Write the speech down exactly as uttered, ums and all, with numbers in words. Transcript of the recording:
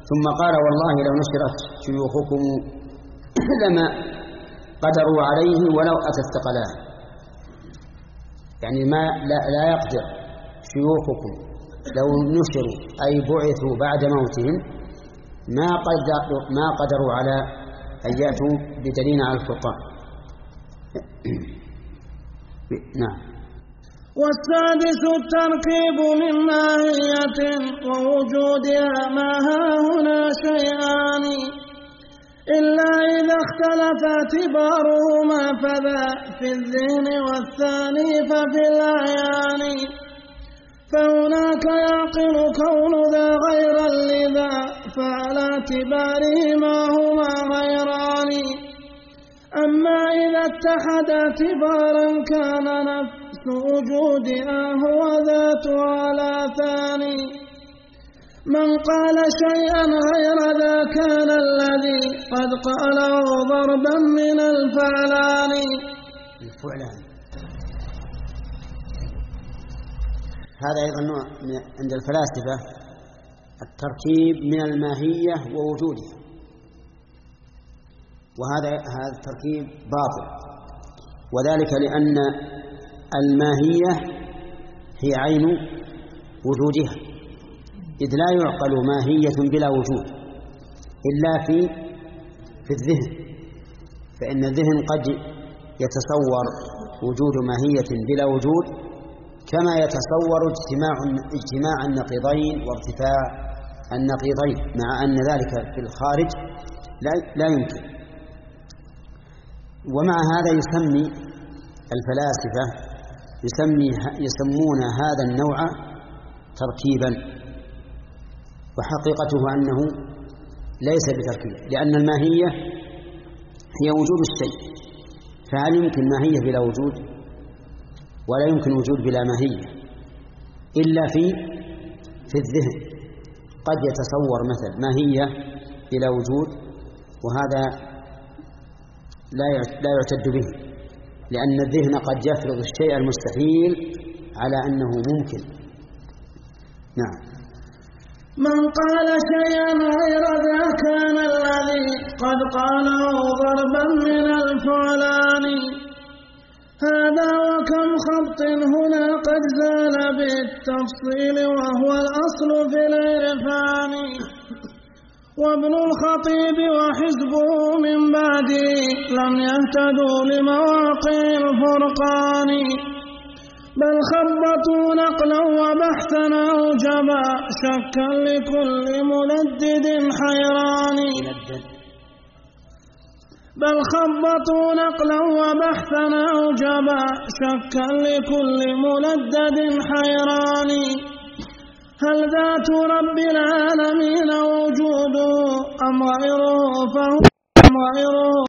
ثم قال والله لو نشرت شيوخكم لما قدروا عليه ولو أتى الثقلان، يعني ما لا, لا يقدر شيوخكم لو نشروا أي بعثوا بعد موتهم ما قدروا, ما قدروا على أن يأتوا بدليل على الفرقان. نعم. والسادس التركيب من ماهية ووجودها ما هاهنا شيئان، إلا إذا اختلف اعتبارهما فذا في الذهن والثاني ففي الأعيان، فهناك يعقل كون ذا غيرا لذا فعلى اعتبارهما هما غيران، أما إذا اتحد اعتبارا كان نفس وجودها هو ذاتها لا ثاني، من قال شيئا غير ذا كان الذي قد قاله ضربا من الفعلان. الفعلان هذا أيضا نوع عند الفلاسفة، التركيب من الماهية ووجودها، وهذا هذا التركيب باطل، وذلك لأن الماهية هي عين وجودها، إذ لا يعقل ماهية بلا وجود إلا في في الذهن، فإن الذهن قد يتصور وجود ماهية بلا وجود كما يتصور اجتماع اجتماع النقيضين وارتفاع النقيضين، مع أن ذلك في الخارج لا, لا يمكن. ومع هذا يسمي الفلاسفة يسمي يسمون هذا النوع تركيبا، وحقيقته أنه ليس بتركيب، لأن الماهية هي وجود الشيء، فهل يمكن ماهية بلا وجود؟ ولا يمكن وجود بلا ماهية إلا في في الذهن، قد يتصور مثل ماهية بلا وجود، وهذا لا يعتد به، لأن الذهن قد يفرض الشيء المستحيل على أنه ممكن. نعم. من قال شيئا غير ذا كان الذي قد قاله ضربا من الفعلان، هذا وكم خبط هنا قد زال بالتفصيل وهو الأصل في العرفان، وابن الخطيب وحزبه من بعده لم يهتدوا لمواقع الفرقان، بل خبطوا نقلا وبحثا أوجبا شكا لكل ملدد حيران، بل خبطوا نقلا وبحثا أوجبا شكا لكل ملدد حيران، هل ذات رب العالمين وجوده أم غيره فهو أم غيره